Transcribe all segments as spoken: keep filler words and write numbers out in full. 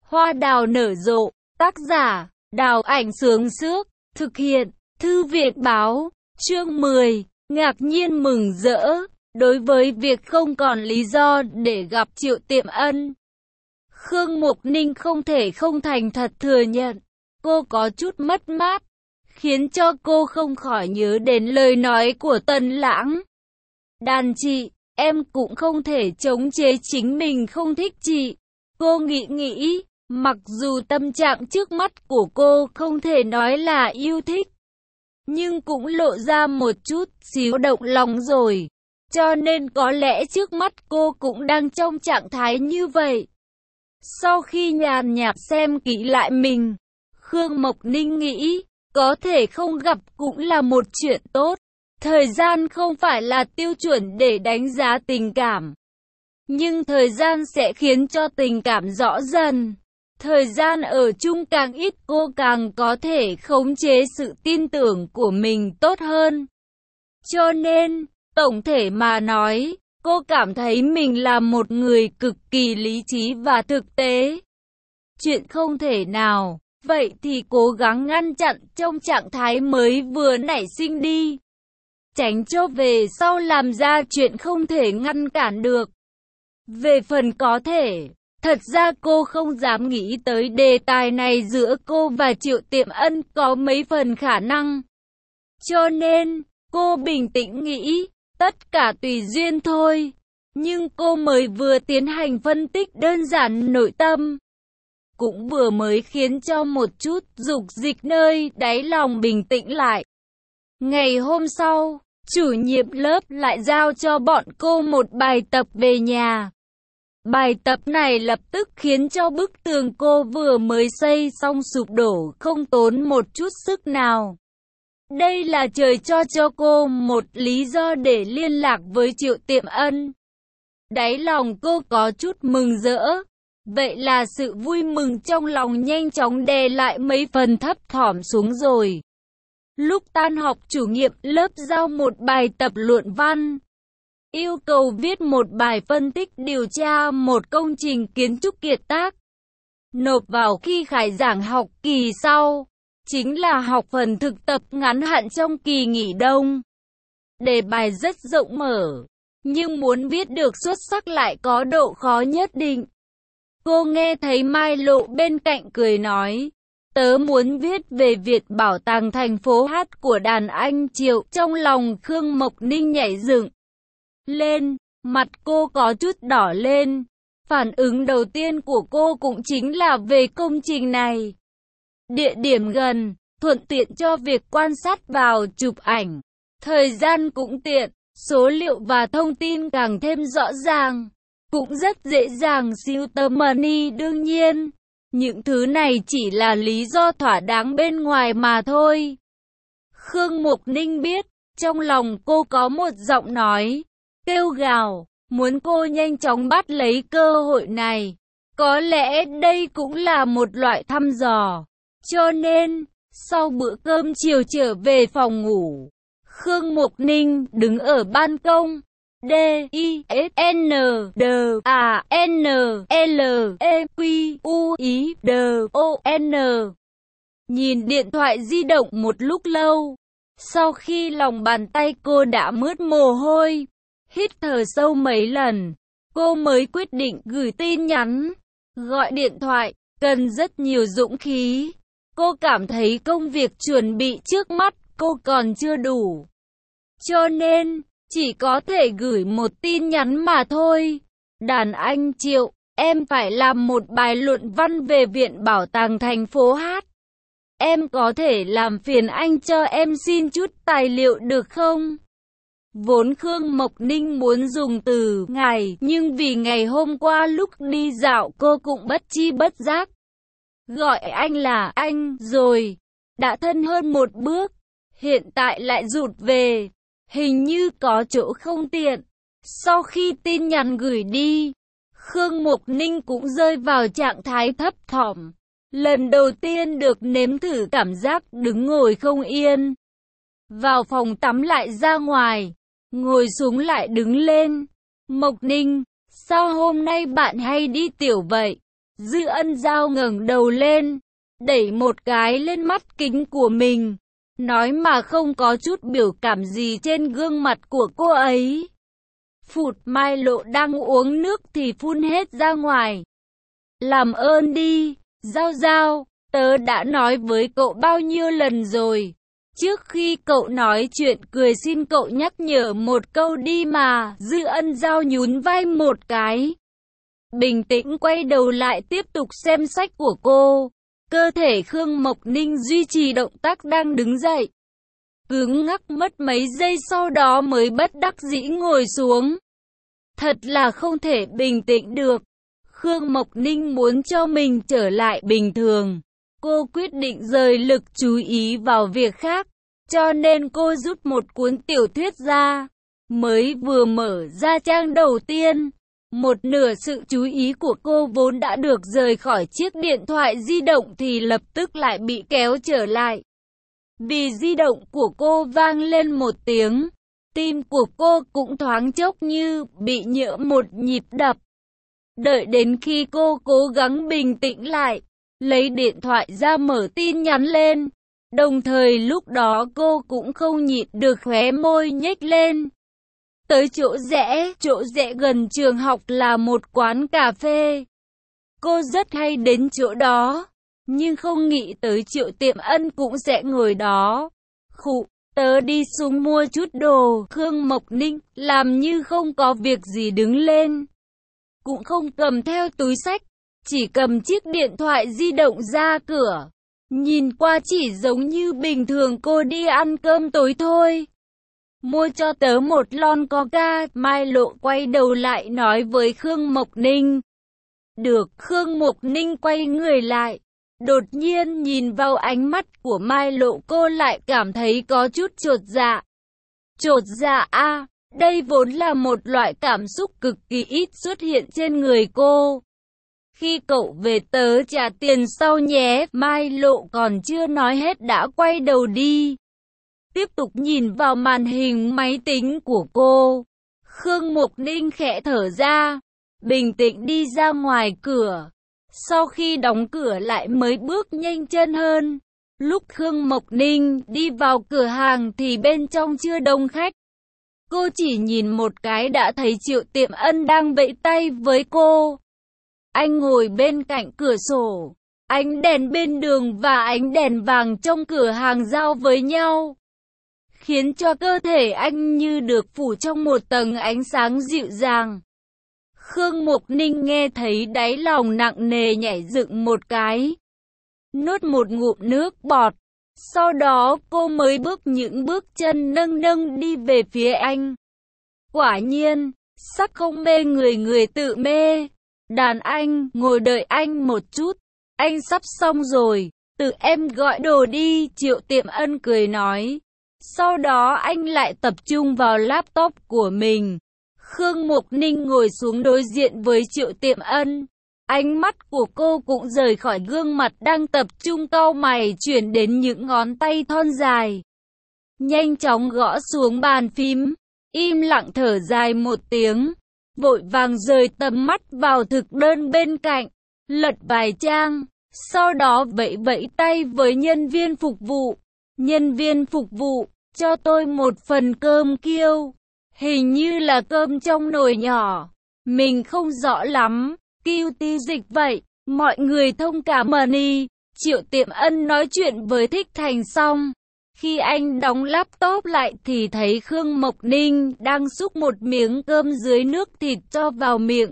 Hoa đào nở rộ, tác giả, Đào Ảnh Sướng Sước, thực hiện, Thư viện Báo, chương mười, ngạc nhiên mừng rỡ, đối với việc không còn lý do để gặp Triệu Tiệm Ân. Khương Mục Ninh không thể không thành thật thừa nhận, cô có chút mất mát, khiến cho cô không khỏi nhớ đến lời nói của Tần Lãng. Đàn chị, em cũng không thể chống chế chính mình không thích chị. Cô nghĩ nghĩ, mặc dù tâm trạng trước mắt của cô không thể nói là yêu thích, nhưng cũng lộ ra một chút xíu động lòng rồi. Cho nên có lẽ trước mắt cô cũng đang trong trạng thái như vậy. Sau khi nhàn nhạt xem kỹ lại mình, Khương Mộc Ninh nghĩ, có thể không gặp cũng là một chuyện tốt. Thời gian không phải là tiêu chuẩn để đánh giá tình cảm, nhưng thời gian sẽ khiến cho tình cảm rõ dần. Thời gian ở chung càng ít, cô càng có thể khống chế sự tin tưởng của mình tốt hơn. Cho nên, tổng thể mà nói, cô cảm thấy mình là một người cực kỳ lý trí và thực tế. Chuyện không thể nào, vậy thì cố gắng ngăn chặn trong trạng thái mới vừa nảy sinh đi. Tránh cho về sau làm ra chuyện không thể ngăn cản được. Về phần có thể, thật ra cô không dám nghĩ tới đề tài này giữa cô và Triệu Tiệm Ân có mấy phần khả năng. Cho nên, cô bình tĩnh nghĩ, tất cả tùy duyên thôi. Nhưng cô mới vừa tiến hành phân tích đơn giản nội tâm, cũng vừa mới khiến cho một chút dục dịch nơi đáy lòng bình tĩnh lại. Ngày hôm sau, chủ nhiệm lớp lại giao cho bọn cô một bài tập về nhà. Bài tập này lập tức khiến cho bức tường cô vừa mới xây xong sụp đổ không tốn một chút sức nào. Đây là trời cho cho cô một lý do để liên lạc với Triệu Tiệm Ân. Đáy lòng cô có chút mừng rỡ. Vậy là sự vui mừng trong lòng nhanh chóng đè lại mấy phần thấp thỏm xuống rồi. Lúc tan học, chủ nhiệm lớp giao một bài tập luận văn. Yêu cầu viết một bài phân tích điều tra một công trình kiến trúc kiệt tác. Nộp vào khi khai giảng học kỳ sau. Chính là học phần thực tập ngắn hạn trong kỳ nghỉ đông. Đề bài rất rộng mở, nhưng muốn viết được xuất sắc lại có độ khó nhất định. Cô nghe thấy Mai Lộ bên cạnh cười nói, tớ muốn viết về Viện Bảo tàng thành phố hát của đàn anh Triệu. Trong lòng Khương Mộc Ninh nhảy dựng lên, mặt cô có chút đỏ lên. Phản ứng đầu tiên của cô cũng chính là về công trình này. Địa điểm gần, thuận tiện cho việc quan sát vào chụp ảnh. Thời gian cũng tiện, số liệu và thông tin càng thêm rõ ràng. Cũng rất dễ dàng siêu tầm money. Đương nhiên, những thứ này chỉ là lý do thỏa đáng bên ngoài mà thôi. Khương Mục Ninh biết, trong lòng cô có một giọng nói, kêu gào, muốn cô nhanh chóng bắt lấy cơ hội này. Có lẽ đây cũng là một loại thăm dò. Cho nên, sau bữa cơm chiều trở về phòng ngủ, Khương Mục Ninh đứng ở ban công. D, I, S, N, D, A, N, L, E, Q, U, I, D, O, N. Nhìn điện thoại di động một lúc lâu. Sau khi lòng bàn tay cô đã mướt mồ hôi, hít thở sâu mấy lần, cô mới quyết định gửi tin nhắn. Gọi điện thoại, cần rất nhiều dũng khí. Cô cảm thấy công việc chuẩn bị trước mắt cô còn chưa đủ. Cho nên, chỉ có thể gửi một tin nhắn mà thôi. Đàn anh Triệu, em phải làm một bài luận văn về Viện Bảo tàng thành phố hát. Em có thể làm phiền anh cho em xin chút tài liệu được không? Vốn Khương Mộc Ninh muốn dùng từ ngài, nhưng vì ngày hôm qua lúc đi dạo cô cũng bất chi bất giác gọi anh là anh rồi. Đã thân hơn một bước, hiện tại lại rụt về. Hình như có chỗ không tiện. Sau khi tin nhắn gửi đi, Khương Mục Ninh cũng rơi vào trạng thái thấp thỏm. Lần đầu tiên được nếm thử cảm giác đứng ngồi không yên. Vào phòng tắm lại ra ngoài, ngồi xuống lại đứng lên. Mộc Ninh, sao hôm nay bạn hay đi tiểu vậy? Dư Ân Giao ngẩng đầu lên, đẩy một cái lên mắt kính của mình, nói mà không có chút biểu cảm gì trên gương mặt của cô ấy. Phụt, Mai Lộ đang uống nước thì phun hết ra ngoài. Làm ơn đi, Giao Giao, tớ đã nói với cậu bao nhiêu lần rồi. Trước khi cậu nói chuyện cười xin cậu nhắc nhở một câu đi mà. Dư Ân Giao nhún vai một cái, bình tĩnh quay đầu lại tiếp tục xem sách của cô. Cơ thể Khương Mộc Ninh duy trì động tác đang đứng dậy. Cứng ngắc mất mấy giây sau đó mới bất đắc dĩ ngồi xuống. Thật là không thể bình tĩnh được. Khương Mộc Ninh muốn cho mình trở lại bình thường. Cô quyết định rời lực chú ý vào việc khác. Cho nên cô rút một cuốn tiểu thuyết ra. Mới vừa mở ra trang đầu tiên, một nửa sự chú ý của cô vốn đã được rời khỏi chiếc điện thoại di động thì lập tức lại bị kéo trở lại. Vì di động của cô vang lên một tiếng, tim của cô cũng thoáng chốc như bị nhỡ một nhịp đập. Đợi đến khi cô cố gắng bình tĩnh lại, lấy điện thoại ra mở tin nhắn lên, đồng thời lúc đó cô cũng không nhịn được khóe môi nhếch lên. Tới chỗ rẽ, chỗ rẽ gần trường học là một quán cà phê. Cô rất hay đến chỗ đó, nhưng không nghĩ tới Triệu Tiệm Ân cũng sẽ ngồi đó. Khụ, tớ đi xuống mua chút đồ. Khương Mộc Ninh làm như không có việc gì đứng lên, cũng không cầm theo túi xách, chỉ cầm chiếc điện thoại di động ra cửa. Nhìn qua chỉ giống như bình thường cô đi ăn cơm tối thôi. Mua cho tớ một lon coca. Mai Lộ quay đầu lại nói với Khương Mộc Ninh. Được. Khương Mộc Ninh quay người lại, đột nhiên nhìn vào ánh mắt của Mai Lộ, cô lại cảm thấy có chút chột dạ. Chột dạ a, đây vốn là một loại cảm xúc cực kỳ ít xuất hiện trên người cô. Khi cậu về tớ trả tiền sau nhé. Mai Lộ còn chưa nói hết đã quay đầu đi, tiếp tục nhìn vào màn hình máy tính của cô. Khương Mộc Ninh khẽ thở ra, bình tĩnh đi ra ngoài cửa. Sau khi đóng cửa lại mới bước nhanh chân hơn. Lúc Khương Mộc Ninh đi vào cửa hàng thì bên trong chưa đông khách. Cô chỉ nhìn một cái đã thấy Triệu Tiệm Ân đang vẫy tay với cô. Anh ngồi bên cạnh cửa sổ, ánh đèn bên đường và ánh đèn vàng trong cửa hàng giao với nhau, khiến cho cơ thể anh như được phủ trong một tầng ánh sáng dịu dàng. Khương Mộc Ninh nghe thấy đáy lòng nặng nề nhảy dựng một cái, nuốt một ngụm nước bọt. Sau đó cô mới bước những bước chân nâng nâng đi về phía anh. Quả nhiên, sắc không mê người, người tự mê. Đàn anh, ngồi đợi anh một chút, anh sắp xong rồi, tự em gọi đồ đi. Triệu Tiệm Ân cười nói. Sau đó anh lại tập trung vào laptop của mình. Khương Mộc Ninh ngồi xuống đối diện với Triệu Tiệm Ân. Ánh mắt của cô cũng rời khỏi gương mặt đang tập trung cau mày chuyển đến những ngón tay thon dài. Nhanh chóng gõ xuống bàn phím, im lặng thở dài một tiếng, vội vàng rời tầm mắt vào thực đơn bên cạnh, lật vài trang, sau đó vẫy vẫy tay với nhân viên phục vụ. Nhân viên phục vụ, cho tôi một phần cơm kiêu. Hình như là cơm trong nồi nhỏ, mình không rõ lắm. Kiêu tí dịch vậy, mọi người thông cảm mà đi. Triệu Tiệm Ân nói chuyện với Thích Thành xong. Khi anh đóng laptop lại thì thấy Khương Mộc Ninh đang xúc một miếng cơm dưới nước thịt cho vào miệng.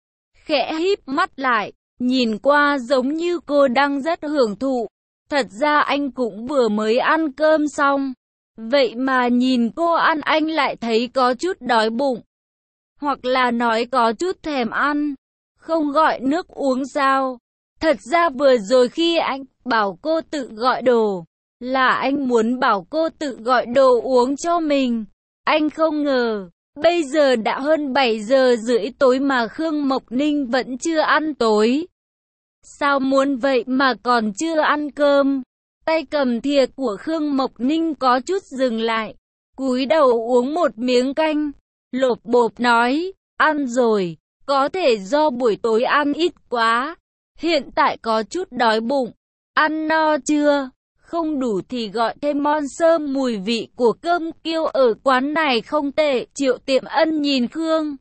Khẽ híp mắt lại, nhìn qua giống như cô đang rất hưởng thụ. Thật ra anh cũng vừa mới ăn cơm xong. Vậy mà nhìn cô ăn anh lại thấy có chút đói bụng. Hoặc là nói có chút thèm ăn. Không gọi nước uống sao? Thật ra vừa rồi khi anh bảo cô tự gọi đồ, là anh muốn bảo cô tự gọi đồ uống cho mình. Anh không ngờ, bây giờ đã hơn bảy giờ rưỡi tối mà Khương Mộc Ninh vẫn chưa ăn tối. Sao muốn vậy mà còn chưa ăn cơm? Tay cầm thìa của Khương Mộc Ninh có chút dừng lại, cúi đầu uống một miếng canh, lộp bộp nói, ăn rồi, có thể do buổi tối ăn ít quá. Hiện tại có chút đói bụng. Ăn no chưa? Không đủ thì gọi thêm mon sơm, mùi vị của cơm kiêu ở quán này không tệ. Triệu Tiệm Ân nhìn Khương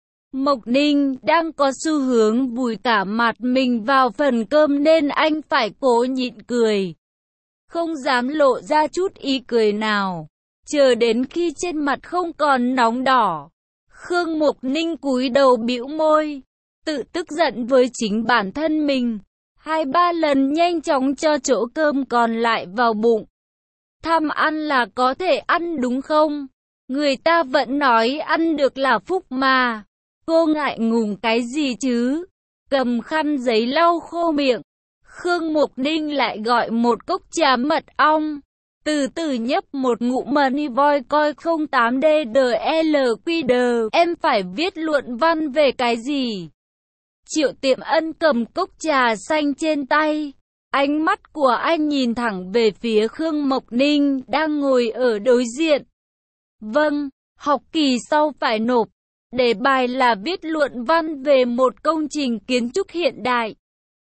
Mộc Ninh đang có xu hướng vùi cả mặt mình vào phần cơm nên anh phải cố nhịn cười. Không dám lộ ra chút ý cười nào. Chờ đến khi trên mặt không còn nóng đỏ, Khương Mộc Ninh cúi đầu bĩu môi, tự tức giận với chính bản thân mình. Hai ba lần nhanh chóng cho chỗ cơm còn lại vào bụng. Tham ăn là có thể ăn đúng không? Người ta vẫn nói ăn được là phúc mà. Cô ngại ngùng cái gì chứ? Cầm khăn giấy lau khô miệng. Khương Mộc Ninh lại gọi một cốc trà mật ong. Từ từ nhấp một ngụm money voi coi không tám D D L Q D. Em phải viết luận văn về cái gì? Triệu Tiệm Ân cầm cốc trà xanh trên tay. Ánh mắt của anh nhìn thẳng về phía Khương Mộc Ninh đang ngồi ở đối diện. Vâng, học kỳ sau phải nộp. Đề bài là viết luận văn về một công trình kiến trúc hiện đại.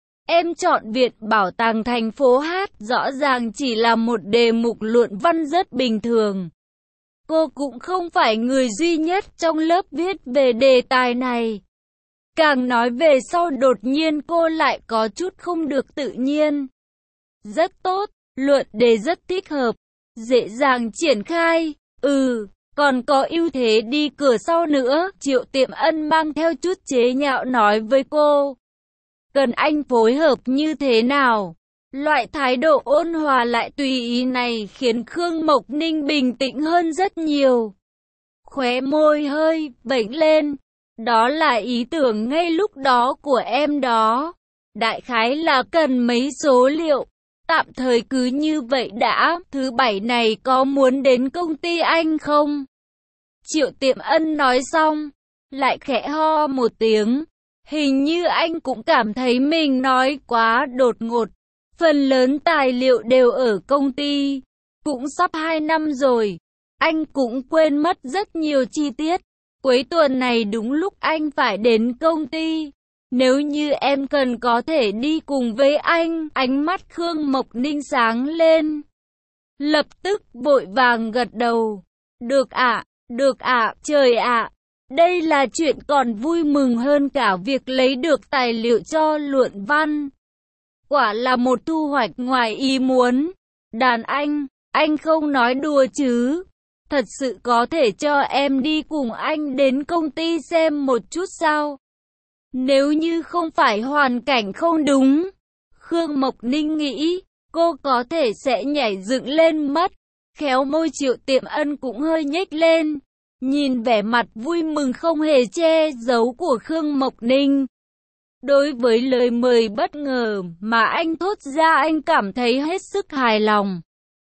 Em chọn Viện Bảo tàng thành phố Hát, rõ ràng chỉ là một đề mục luận văn rất bình thường. Cô cũng không phải người duy nhất trong lớp viết về đề tài này. Càng nói về sau đột nhiên cô lại có chút không được tự nhiên. Rất tốt, luận đề rất thích hợp, dễ dàng triển khai, ừ, còn có ưu thế đi cửa sau nữa. Triệu Tiệm Ân mang theo chút chế nhạo nói với cô. Cần anh phối hợp như thế nào? Loại thái độ ôn hòa lại tùy ý này khiến Khương Mộc Ninh bình tĩnh hơn rất nhiều. Khóe môi hơi vểnh lên. Đó là ý tưởng ngay lúc đó của em đó. Đại khái là cần mấy số liệu. Tạm thời cứ như vậy đã. Thứ bảy này có muốn đến công ty anh không? Triệu Tiệm Ân nói xong, lại khẽ ho một tiếng. Hình như anh cũng cảm thấy mình nói quá đột ngột. Phần lớn tài liệu đều ở công ty. Cũng sắp hai năm rồi. Anh cũng quên mất rất nhiều chi tiết. Cuối tuần này đúng lúc anh phải đến công ty. Nếu như em cần có thể đi cùng với anh. Ánh mắt Khương Mộc Ninh sáng lên. Lập tức vội vàng gật đầu. Được ạ, được ạ, trời ạ. Đây là chuyện còn vui mừng hơn cả việc lấy được tài liệu cho luận văn. Quả là một thu hoạch ngoài ý muốn. Đàn anh, anh không nói đùa chứ? Thật sự có thể cho em đi cùng anh đến công ty xem một chút sao? Nếu như không phải hoàn cảnh không đúng, Khương Mộc Ninh nghĩ, cô có thể sẽ nhảy dựng lên mất. Khéo môi Triệu Tiệm Ân cũng hơi nhếch lên. Nhìn vẻ mặt vui mừng không hề che giấu của Khương Mộc Ninh. Đối với lời mời bất ngờ mà anh thốt ra anh cảm thấy hết sức hài lòng.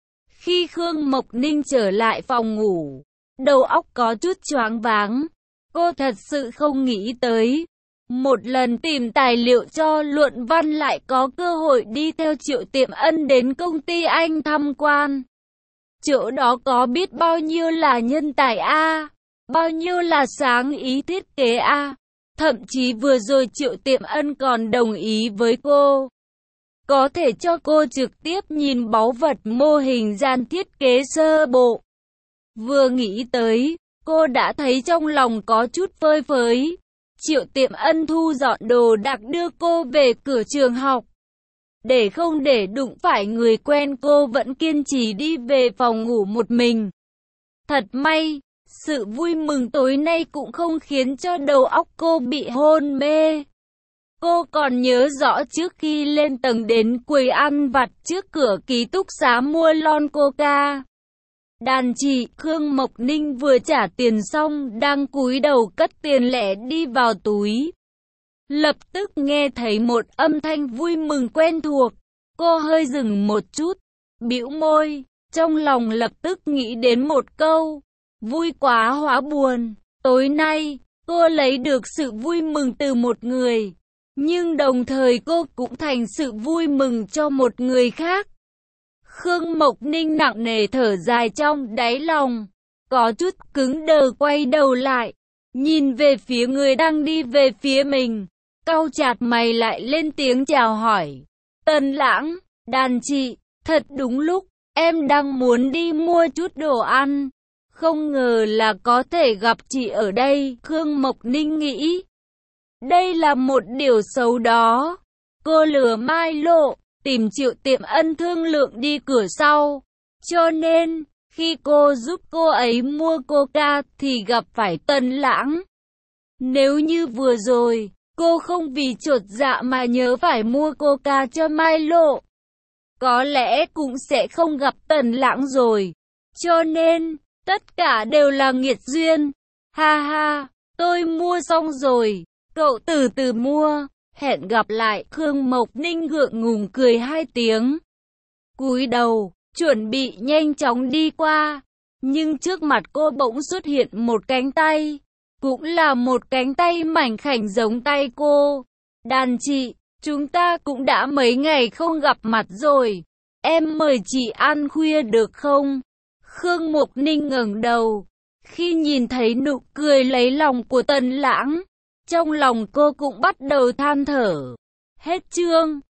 Khi Khương Mộc Ninh trở lại phòng ngủ, đầu óc có chút choáng váng. Cô thật sự không nghĩ tới. Một lần tìm tài liệu cho luận văn lại có cơ hội đi theo Triệu Tiệm Ân đến công ty anh tham quan. Chỗ đó có biết bao nhiêu là nhân tài a, bao nhiêu là sáng ý thiết kế a. Thậm chí vừa rồi Triệu Tiệm Ân còn đồng ý với cô. Có thể cho cô trực tiếp nhìn báu vật mô hình gian thiết kế sơ bộ. Vừa nghĩ tới, cô đã thấy trong lòng có chút phơi phới. Triệu Tiệm Ân thu dọn đồ đạc đưa cô về cửa trường học. Để không để đụng phải người quen cô vẫn kiên trì đi về phòng ngủ một mình. Thật may, sự vui mừng tối nay cũng không khiến cho đầu óc cô bị hôn mê. Cô còn nhớ rõ trước khi lên tầng đến quầy ăn vặt trước cửa ký túc xá mua lon coca. Đàn chị Khương Mộc Ninh vừa trả tiền xong đang cúi đầu cất tiền lẻ đi vào túi. Lập tức nghe thấy một âm thanh vui mừng quen thuộc. Cô hơi dừng một chút, bĩu môi, trong lòng lập tức nghĩ đến một câu. Vui quá hóa buồn. Tối nay, cô lấy được sự vui mừng từ một người. Nhưng đồng thời cô cũng thành sự vui mừng cho một người khác. Khương Mộc Ninh nặng nề thở dài trong đáy lòng. Có chút cứng đờ quay đầu lại. Nhìn về phía người đang đi về phía mình. cau chặt mày lại lên tiếng chào hỏi. Tần Lãng, đàn chị, thật đúng lúc, em đang muốn đi mua chút đồ ăn. Không ngờ là có thể gặp chị ở đây, Khương Mộc Ninh nghĩ. Đây là một điều xấu đó. Cô lừa Mai Lộ, tìm Triệu Tiệm Ân thương lượng đi cửa sau. Cho nên, khi cô giúp cô ấy mua Coca thì gặp phải Tần Lãng. Nếu như vừa rồi, cô không vì chột dạ mà nhớ phải mua Coca cho Mai Lộ, có lẽ cũng sẽ không gặp Tần Lãng rồi. Cho nên, tất cả đều là nghiệt duyên. Ha ha, tôi mua xong rồi, cậu từ từ mua, hẹn gặp lại. Khương Mộc Ninh gượng ngùng cười hai tiếng, cúi đầu, chuẩn bị nhanh chóng đi qua. Nhưng trước mặt cô bỗng xuất hiện một cánh tay, cũng là một cánh tay mảnh khảnh giống tay cô. Đàn chị, chúng ta cũng đã mấy ngày không gặp mặt rồi, em mời chị ăn khuya được không? Khương Mộc Ninh ngẩng đầu, khi nhìn thấy nụ cười lấy lòng của Tần Lãng, trong lòng cô cũng bắt đầu than thở. Hết chương.